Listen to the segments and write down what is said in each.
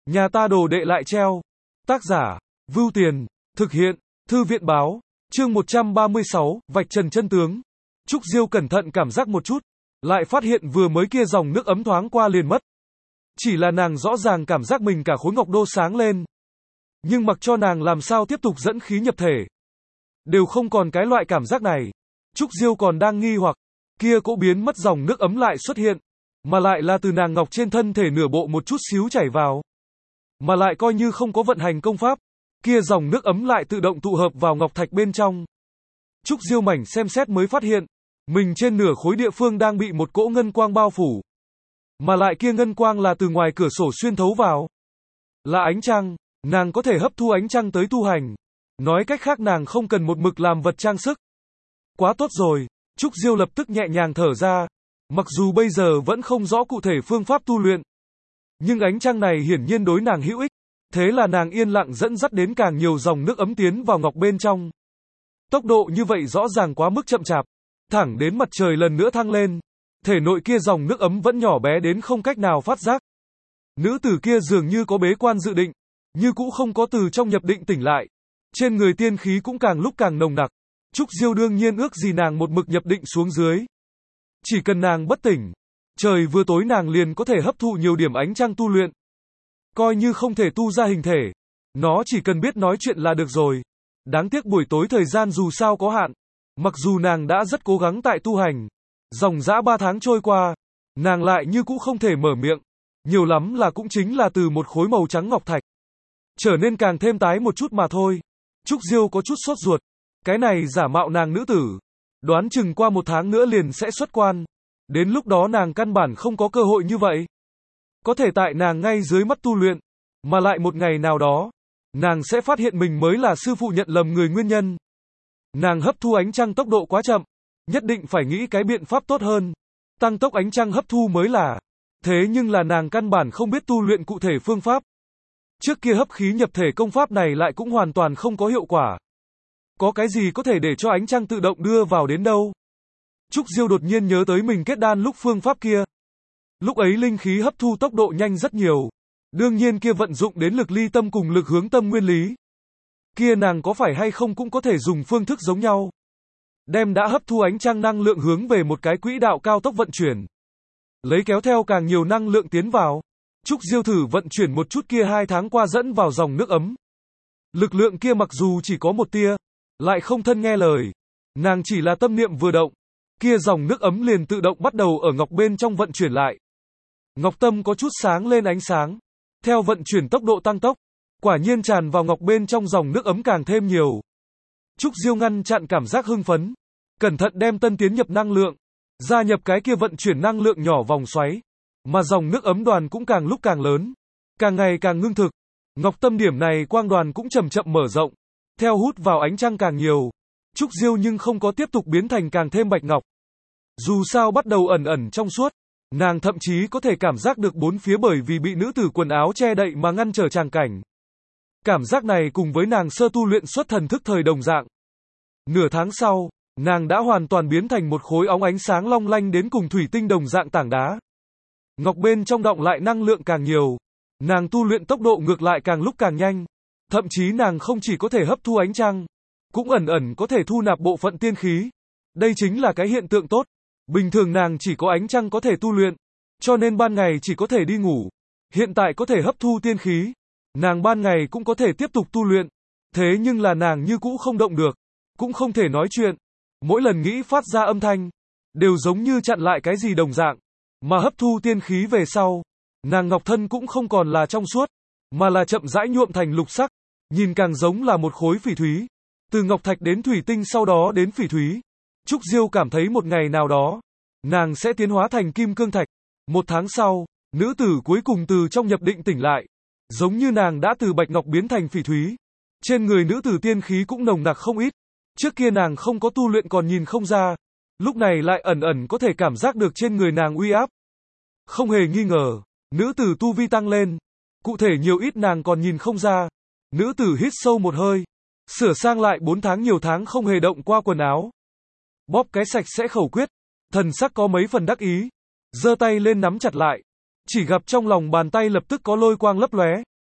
Nhà ta đồ đệ lại treo. Tác giả, Vưu Tiền, thực hiện, Thư viện báo, chương 136, vạch trần chân tướng. Trúc Diêu cẩn thận cảm giác một chút, lại phát hiện vừa mới kia dòng nước ấm thoáng qua liền mất. Chỉ là nàng rõ ràng cảm giác mình cả khối ngọc đô sáng lên. Nhưng mặc cho nàng làm sao tiếp tục dẫn khí nhập thể, đều không còn cái loại cảm giác này. Trúc Diêu còn đang nghi hoặc, kia cỗ biến mất dòng nước ấm lại xuất hiện, mà lại là từ nàng ngọc trên thân thể nửa bộ một chút xíu chảy vào. Mà lại coi như không có vận hành công pháp, kia dòng nước ấm lại tự động tụ hợp vào ngọc thạch bên trong. Trúc Diêu mảnh xem xét mới phát hiện, mình trên nửa khối địa phương đang bị một cỗ ngân quang bao phủ. Mà lại kia ngân quang là từ ngoài cửa sổ xuyên thấu vào. Là ánh trăng, nàng có thể hấp thu ánh trăng tới tu hành. Nói cách khác nàng không cần một mực làm vật trang sức. Quá tốt rồi, Trúc Diêu lập tức nhẹ nhàng thở ra. Mặc dù bây giờ vẫn không rõ cụ thể phương pháp tu luyện, nhưng ánh trăng này hiển nhiên đối nàng hữu ích. Thế là nàng yên lặng dẫn dắt đến càng nhiều dòng nước ấm tiến vào ngọc bên trong. Tốc độ như vậy rõ ràng quá mức chậm chạp. Thẳng đến mặt trời lần nữa thăng lên, thể nội kia dòng nước ấm vẫn nhỏ bé đến không cách nào phát giác. Nữ tử kia dường như có bế quan dự định, như cũ không có từ trong nhập định tỉnh lại. Trên người tiên khí cũng càng lúc càng nồng nặc. Trúc Diêu đương nhiên ước gì nàng một mực nhập định xuống dưới. Chỉ cần nàng bất tỉnh, trời vừa tối nàng liền có thể hấp thụ nhiều điểm ánh trăng tu luyện. Coi như không thể tu ra hình thể, nó chỉ cần biết nói chuyện là được rồi. Đáng tiếc buổi tối thời gian dù sao có hạn. Mặc dù nàng đã rất cố gắng tại tu hành, dòng dã 3 tháng trôi qua, nàng lại như cũ không thể mở miệng. Nhiều lắm là cũng chính là từ một khối màu trắng ngọc thạch trở nên càng thêm tái một chút mà thôi. Trúc Diêu có chút sốt ruột. Cái này giả mạo nàng nữ tử, đoán chừng qua 1 tháng nữa liền sẽ xuất quan. Đến lúc đó nàng căn bản không có cơ hội như vậy. Có thể tại nàng ngay dưới mắt tu luyện, mà lại một ngày nào đó, nàng sẽ phát hiện mình mới là sư phụ nhận lầm người nguyên nhân. Nàng hấp thu ánh trăng tốc độ quá chậm, nhất định phải nghĩ cái biện pháp tốt hơn. Tăng tốc ánh trăng hấp thu mới là. Thế nhưng là nàng căn bản không biết tu luyện cụ thể phương pháp. Trước kia hấp khí nhập thể công pháp này lại cũng hoàn toàn không có hiệu quả. Có cái gì có thể để cho ánh trăng tự động đưa vào đến đâu? Trúc Diêu đột nhiên nhớ tới mình kết đan lúc phương pháp kia. Lúc ấy linh khí hấp thu tốc độ nhanh rất nhiều. Đương nhiên kia vận dụng đến lực ly tâm cùng lực hướng tâm nguyên lý. Kia nàng có phải hay không cũng có thể dùng phương thức giống nhau. Đem đã hấp thu ánh trăng năng lượng hướng về một cái quỹ đạo cao tốc vận chuyển. Lấy kéo theo càng nhiều năng lượng tiến vào. Trúc Diêu thử vận chuyển một chút kia 2 tháng qua dẫn vào dòng nước ấm. Lực lượng kia mặc dù chỉ có một tia, lại không thân nghe lời. Nàng chỉ là tâm niệm vừa động, kia dòng nước ấm liền tự động bắt đầu ở ngọc bên trong vận chuyển lại. Ngọc tâm có chút sáng lên ánh sáng. Theo vận chuyển tốc độ tăng tốc, quả nhiên tràn vào ngọc bên trong dòng nước ấm càng thêm nhiều. Trúc Diêu ngăn chặn cảm giác hưng phấn, cẩn thận đem tân tiến nhập năng lượng, gia nhập cái kia vận chuyển năng lượng nhỏ vòng xoáy, mà dòng nước ấm đoàn cũng càng lúc càng lớn, càng ngày càng ngưng thực. Ngọc tâm điểm này quang đoàn cũng chậm chậm mở rộng, theo hút vào ánh trăng càng nhiều. Trúc Diêu nhưng không có tiếp tục biến thành càng thêm bạch ngọc. Dù sao bắt đầu ẩn ẩn trong suốt, nàng thậm chí có thể cảm giác được bốn phía bởi vì bị nữ tử quần áo che đậy mà ngăn trở tràng cảnh. Cảm giác này cùng với nàng sơ tu luyện xuất thần thức thời đồng dạng. Nửa tháng sau, nàng đã hoàn toàn biến thành một khối óng ánh sáng long lanh đến cùng thủy tinh đồng dạng tảng đá. Ngọc bên trong đọng lại năng lượng càng nhiều, nàng tu luyện tốc độ ngược lại càng lúc càng nhanh. Thậm chí nàng không chỉ có thể hấp thu ánh trăng, cũng ẩn ẩn có thể thu nạp bộ phận tiên khí. Đây chính là cái hiện tượng tốt. Bình thường nàng chỉ có ánh trăng có thể tu luyện, cho nên ban ngày chỉ có thể đi ngủ. Hiện tại có thể hấp thu tiên khí, nàng ban ngày cũng có thể tiếp tục tu luyện. Thế nhưng là nàng như cũ không động được, cũng không thể nói chuyện. Mỗi lần nghĩ phát ra âm thanh, đều giống như chặn lại cái gì đồng dạng. Mà hấp thu tiên khí về sau, nàng ngọc thân cũng không còn là trong suốt, mà là chậm rãi nhuộm thành lục sắc, nhìn càng giống là một khối phỉ thúy. Từ ngọc thạch đến thủy tinh sau đó đến phỉ thúy. Trúc Diêu cảm thấy một ngày nào đó, nàng sẽ tiến hóa thành kim cương thạch. 1 tháng sau, nữ tử cuối cùng từ trong nhập định tỉnh lại. Giống như nàng đã từ bạch ngọc biến thành phỉ thúy. Trên người nữ tử tiên khí cũng nồng nặc không ít. Trước kia nàng không có tu luyện còn nhìn không ra. Lúc này lại ẩn ẩn có thể cảm giác được trên người nàng uy áp. Không hề nghi ngờ, nữ tử tu vi tăng lên. Cụ thể nhiều ít nàng còn nhìn không ra. Nữ tử hít sâu một hơi, sửa sang lại 4 tháng nhiều tháng không hề động qua quần áo. Bóp cái sạch sẽ khẩu quyết, thần sắc có mấy phần đắc ý, giơ tay lên nắm chặt lại, chỉ gặp trong lòng bàn tay lập tức có lôi quang lấp lóe,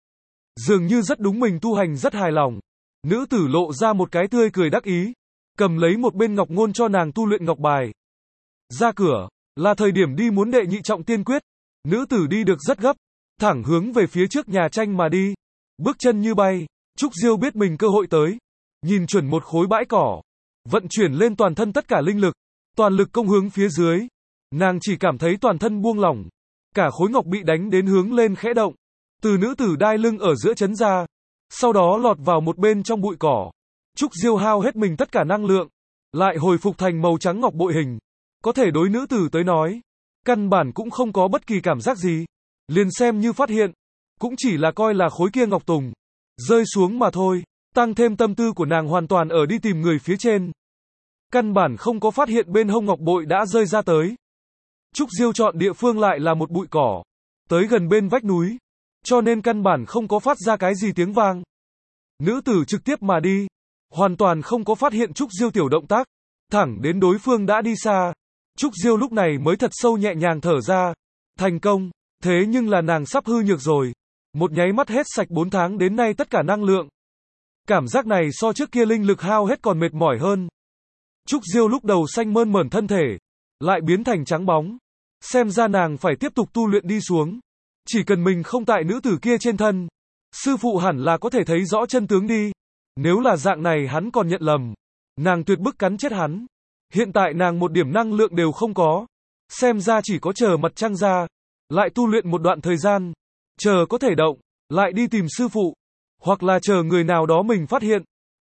Dường như rất đúng mình tu hành rất hài lòng. Nữ tử lộ ra một cái tươi cười đắc ý, cầm lấy một bên ngọc ngôn cho nàng tu luyện ngọc bài. Ra cửa, là thời điểm đi muốn đệ nhị trọng tiên quyết. Nữ tử đi được rất gấp, thẳng hướng về phía trước nhà tranh mà đi. Bước chân như bay, Trúc Diêu biết mình cơ hội tới. Nhìn chuẩn một khối bãi cỏ, vận chuyển lên toàn thân tất cả linh lực, toàn lực công hướng phía dưới. Nàng chỉ cảm thấy toàn thân buông lỏng, cả khối ngọc bị đánh đến hướng lên khẽ động. Từ nữ tử đai lưng ở giữa chấn ra, sau đó lọt vào một bên trong bụi cỏ. Trúc Diêu hao hết mình tất cả năng lượng, lại hồi phục thành màu trắng ngọc bội hình. Có thể đối nữ tử tới nói, căn bản cũng không có bất kỳ cảm giác gì. Liền xem như phát hiện, cũng chỉ là coi là khối kia ngọc tùng rơi xuống mà thôi. Tăng thêm tâm tư của nàng hoàn toàn ở đi tìm người phía trên. Căn bản không có phát hiện bên hông ngọc bội đã rơi ra tới. Trúc Diêu chọn địa phương lại là một bụi cỏ, tới gần bên vách núi, cho nên căn bản không có phát ra cái gì tiếng vang. Nữ tử trực tiếp mà đi, hoàn toàn không có phát hiện Trúc Diêu tiểu động tác, thẳng đến đối phương đã đi xa. Trúc Diêu lúc này mới thật sâu nhẹ nhàng thở ra. Thành công, thế nhưng là nàng sắp hư nhược rồi. Một nháy mắt hết sạch 4 tháng đến nay tất cả năng lượng. Cảm giác này so trước kia linh lực hao hết còn mệt mỏi hơn. Trúc Diêu lúc đầu xanh mơn mởn thân thể, lại biến thành trắng bóng. Xem ra nàng phải tiếp tục tu luyện đi xuống. Chỉ cần mình không tại nữ tử kia trên thân, sư phụ hẳn là có thể thấy rõ chân tướng đi. Nếu là dạng này hắn còn nhận lầm, nàng tuyệt bức cắn chết hắn. Hiện tại nàng một điểm năng lượng đều không có. Xem ra chỉ có chờ mặt trăng ra, lại tu luyện một đoạn thời gian, chờ có thể động, lại đi tìm sư phụ. Hoặc là chờ người nào đó mình phát hiện.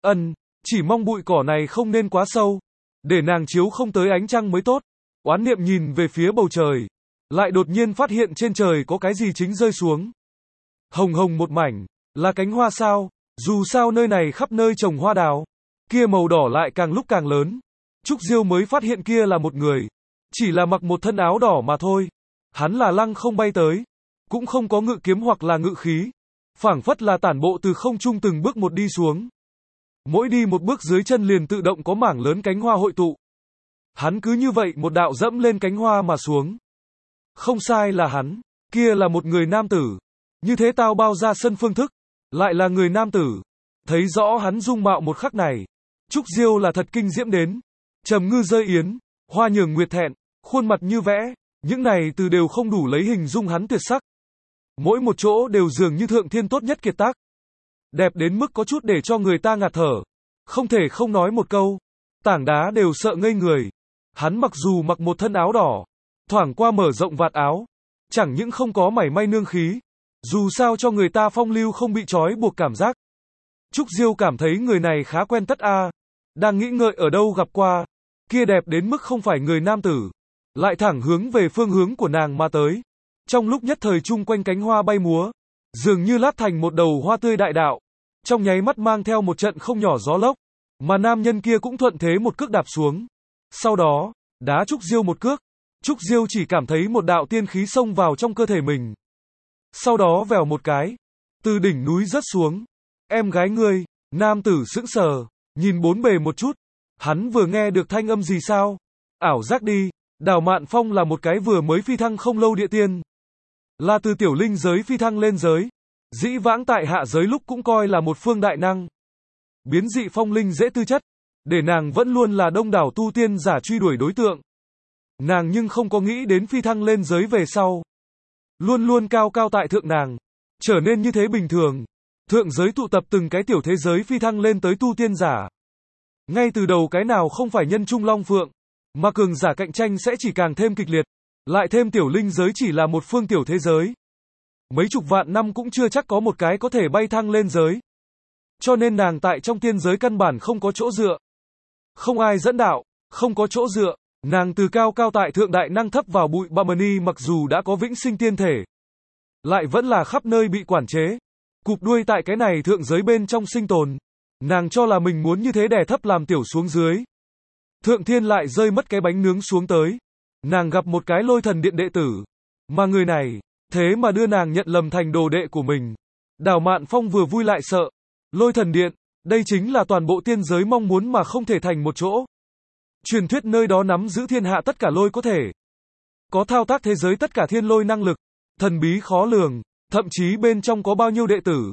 Chỉ mong bụi cỏ này không nên quá sâu, để nàng chiếu không tới ánh trăng mới tốt. Oán niệm nhìn về phía bầu trời, lại đột nhiên phát hiện trên trời có cái gì chính rơi xuống. Hồng hồng một mảnh, là cánh hoa sao? Dù sao nơi này khắp nơi trồng hoa đào, kia màu đỏ lại càng lúc càng lớn. Trúc Diêu mới phát hiện kia là một người, chỉ là mặc một thân áo đỏ mà thôi. Hắn là lăng không bay tới, cũng không có ngự kiếm hoặc là ngự khí, phảng phất là tản bộ từ không trung từng bước một đi xuống. Mỗi đi một bước dưới chân liền tự động có mảng lớn cánh hoa hội tụ. Hắn cứ như vậy một đạo dẫm lên cánh hoa mà xuống. Không sai là hắn, kia là một người nam tử. Như thế tao bao ra sân phương thức, lại là người nam tử. Thấy rõ hắn dung mạo một khắc này, Trúc Diêu là thật kinh diễm đến. Trầm ngư rơi yến, hoa nhường nguyệt thẹn, khuôn mặt như vẽ, những này từ đều không đủ lấy hình dung hắn tuyệt sắc. Mỗi một chỗ đều dường như thượng thiên tốt nhất kiệt tác. Đẹp đến mức có chút để cho người ta ngạt thở. Không thể không nói một câu. Tảng đá đều sợ ngây người. Hắn mặc dù mặc một thân áo đỏ, thoảng qua mở rộng vạt áo, chẳng những không có mảy may nương khí, dù sao cho người ta phong lưu không bị trói buộc cảm giác. Trúc Diêu cảm thấy người này khá quen tất a. Đang nghĩ ngợi ở đâu gặp qua, kia đẹp đến mức không phải người nam tử, lại thẳng hướng về phương hướng của nàng mà tới. Trong lúc nhất thời chung quanh cánh hoa bay múa, dường như lát thành một đầu hoa tươi đại đạo, trong nháy mắt mang theo một trận không nhỏ gió lốc, mà nam nhân kia cũng thuận thế một cước đạp xuống. Sau đó, đá Trúc Diêu một cước, Trúc Diêu chỉ cảm thấy một đạo tiên khí xông vào trong cơ thể mình. Sau đó vèo một cái, từ đỉnh núi rớt xuống. Em gái ngươi, nam tử sững sờ, nhìn bốn bề một chút, hắn vừa nghe được thanh âm gì sao? Ảo giác đi, Đào Mạn Phong là một cái vừa mới phi thăng không lâu địa tiên. Là từ tiểu linh giới phi thăng lên giới. Dĩ vãng tại hạ giới lúc cũng coi là một phương đại năng. Biến dị phong linh dễ tư chất, để nàng vẫn luôn là đông đảo tu tiên giả truy đuổi đối tượng. Nàng nhưng không có nghĩ đến phi thăng lên giới về sau. Luôn luôn cao cao tại thượng nàng, trở nên như thế bình thường. Thượng giới tụ tập từng cái tiểu thế giới phi thăng lên tới tu tiên giả. Ngay từ đầu cái nào không phải nhân trung long phượng, mà cường giả cạnh tranh sẽ chỉ càng thêm kịch liệt. Lại thêm tiểu linh giới chỉ là một phương tiểu thế giới. Mấy chục vạn năm cũng chưa chắc có một cái có thể bay thăng lên giới. Cho nên nàng tại trong tiên giới căn bản không có chỗ dựa. Không ai dẫn đạo, không có chỗ dựa. Nàng từ cao cao tại thượng đại năng thấp vào bụi Bamani mặc dù đã có vĩnh sinh tiên thể, lại vẫn là khắp nơi bị quản chế. Cụp đuôi tại cái này thượng giới bên trong sinh tồn. Nàng cho là mình muốn như thế đè thấp làm tiểu xuống dưới. Thượng thiên lại rơi mất cái bánh nướng xuống tới. Nàng gặp một cái lôi thần điện đệ tử. Mà người này, thế mà đưa nàng nhận lầm thành đồ đệ của mình. Đào Mạn Phong vừa vui lại sợ. Lôi thần điện, đây chính là toàn bộ tiên giới mong muốn mà không thể thành một chỗ. Truyền thuyết nơi đó nắm giữ thiên hạ tất cả lôi có thể. Có thao tác thế giới tất cả thiên lôi năng lực. Thần bí khó lường, thậm chí bên trong có bao nhiêu đệ tử.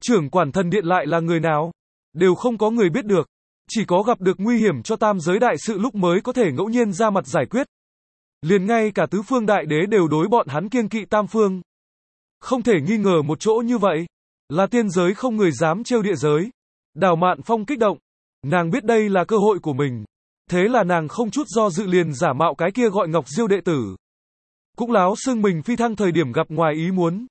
Trưởng quản thần điện lại là người nào? Đều không có người biết được. Chỉ có gặp được nguy hiểm cho tam giới đại sự lúc mới có thể ngẫu nhiên ra mặt giải quyết. Liền ngay cả tứ phương đại đế đều đối bọn hắn kiêng kỵ tam phương. Không thể nghi ngờ một chỗ như vậy. Là tiên giới không người dám trêu địa giới. Đào Mạn Phong kích động. Nàng biết đây là cơ hội của mình. Thế là nàng không chút do dự liền giả mạo cái kia gọi Ngọc Diêu đệ tử. Cũng láo xưng mình phi thăng thời điểm gặp ngoài ý muốn.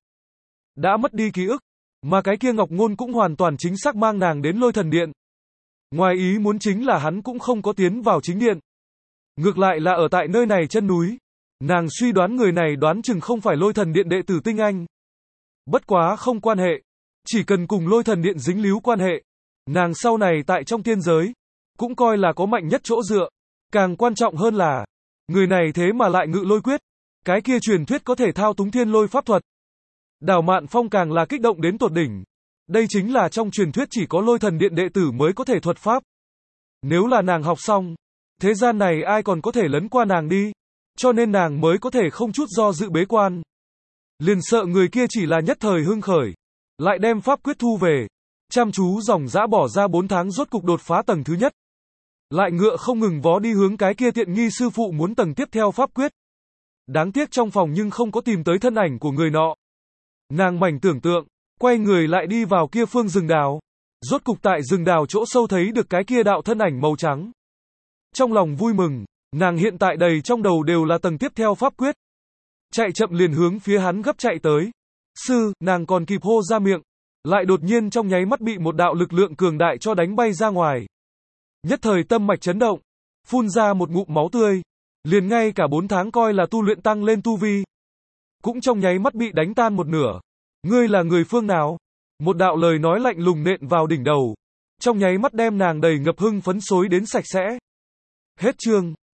Đã mất đi ký ức. Mà cái kia Ngọc Ngôn cũng hoàn toàn chính xác mang nàng đến Lôi Thần Điện. Ngoài ý muốn chính là hắn cũng không có tiến vào chính điện. Ngược lại là ở tại nơi này chân núi. Nàng suy đoán người này đoán chừng không phải Lôi Thần Điện đệ tử tinh anh. Bất quá không quan hệ. Chỉ cần cùng Lôi Thần Điện dính líu quan hệ. Nàng sau này tại trong tiên giới. Cũng coi là có mạnh nhất chỗ dựa. Càng quan trọng hơn là. Người này thế mà lại ngự lôi quyết. Cái kia truyền thuyết có thể thao túng thiên lôi pháp thuật. Đào Mạn Phong càng là kích động đến tột đỉnh. Đây chính là trong truyền thuyết chỉ có Lôi Thần Điện đệ tử mới có thể thuật pháp. Nếu là nàng học xong, thế gian này ai còn có thể lấn qua nàng đi. Cho nên nàng mới có thể không chút do dự bế quan. Liền sợ người kia chỉ là nhất thời hưng khởi. Lại đem pháp quyết thu về. Chăm chú dòng dã bỏ ra 4 tháng rốt cục đột phá tầng thứ nhất. Lại ngựa không ngừng vó đi hướng cái kia tiện nghi sư phụ muốn tầng tiếp theo pháp quyết. Đáng tiếc trong phòng nhưng không có tìm tới thân ảnh của người nọ. Nàng mảnh tưởng tượng, quay người lại đi vào kia phương rừng đào. Rốt cục tại rừng đào chỗ sâu thấy được cái kia đạo thân ảnh màu trắng. Trong lòng vui mừng, nàng hiện tại đầy trong đầu đều là tầng tiếp theo pháp quyết. Chạy chậm liền hướng phía hắn gấp chạy tới. Sư, nàng còn kịp hô ra miệng. Lại đột nhiên trong nháy mắt bị một đạo lực lượng cường đại cho đánh bay ra ngoài. Nhất thời tâm mạch chấn động. Phun ra một ngụm máu tươi. Liền ngay cả 4 tháng coi là tu luyện tăng lên tu vi. Cũng trong nháy mắt bị đánh tan một nửa. Ngươi là người phương nào? Một đạo lời nói lạnh lùng nện vào đỉnh đầu. Trong nháy mắt đem nàng đầy ngập hưng phấn xối đến sạch sẽ. Hết chương.